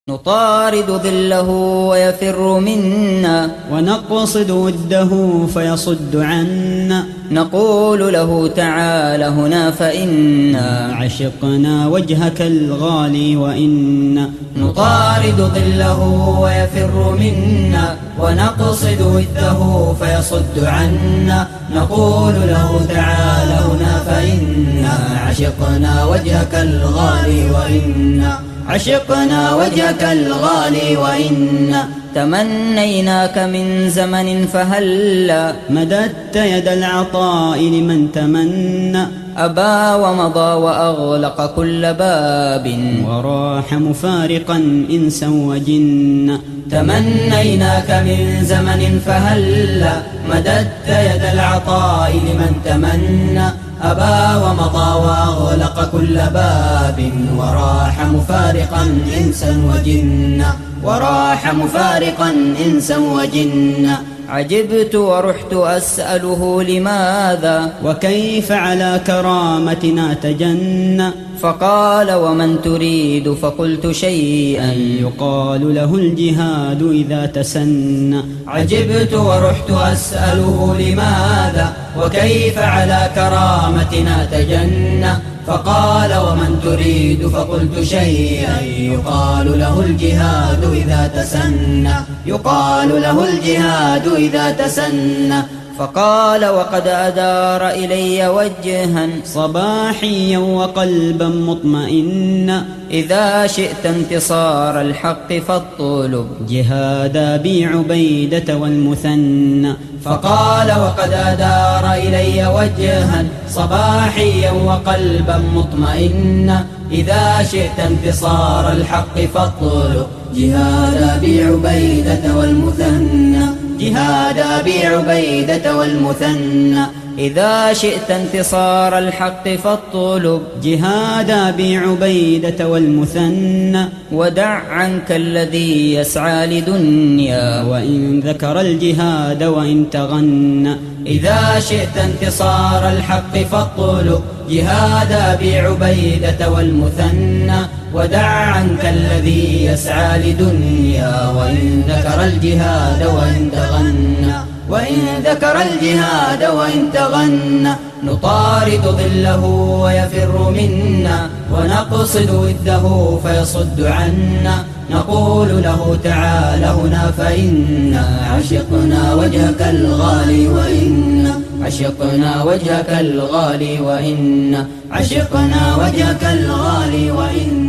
نطارد ظله ويفر منا، ونقصد وده فيصد عنا. نقول له تعال هنا فإنا عشقنا وجهك الغالي وإنا. نطارد ظله ويفر منا، ونقصد وده فيصد عنا. نقول له تعال هنا فإنا عشقنا وجهك الغالي وإنا. عشقنا وجهك الغالي وإنا. تمنيناك من زمن فهلا مددت يد العطاء لمن تمنى. أبى ومضى وأغلق كل باب، وراح مفارقا إنسا وجنا. تمنيناك من زمن فهلا مددت يد العطاء لمن تمنى. أبى ومضى وأغلق كل باب، وراح مفارقا إنسا وجنا. وراح مفارقا إنسا وجنا. عجبت ورحت أسأله لماذا، وكيف على كرامتنا تجنى. فقال ومن تريد، فقلت شيئا يقال له الجهاد إذا تسنى. عجبت ورحت أسأله لماذا، وكيف على كرامتنا تجنى. فقال ومن تريد، فقلت شيئا يقال له الجهاد إذا تسنى. يقال له الجهاد إذا تسنى. فقال وقد أدار إلي وجها صباحيا وقلبا مطمئنا. إذا شئت انتصار الحق فاطلب جهاد أبي عبيدة والمثنى. فقال وقد أدار إلي وجها صباحيا وقلبا مطمئنا. إذا شئت انتصار الحق فاطلب جهاد أبي عبيدة والمثنى. جهاد أبي عبيدة والمثنى. إذا شئت انتصار الحق فاطلب جهاد أبي عبيدة والمثنى. ودع عنك الذي يسعى لدنيا، وإن ذكر الجهاد وإن تغنى. إذا شئت انتصار الحق فاطلب جهاد أبي عبيدة والمثنى. ودع عنك الذي يسعى لدنيا، وإن ذكر الجهاد وإن تغنى. وإن ذكر الجهاد وإن تغنى. نطارد ظله ويفر منا، ونقصد وده فيصد عنا. نقول له تعال هنا فإنا عشقنا وجهك الغالي وإنا. عشقنا وجهك الغالي وإنا. عشقنا وجهك الغالي وإنا.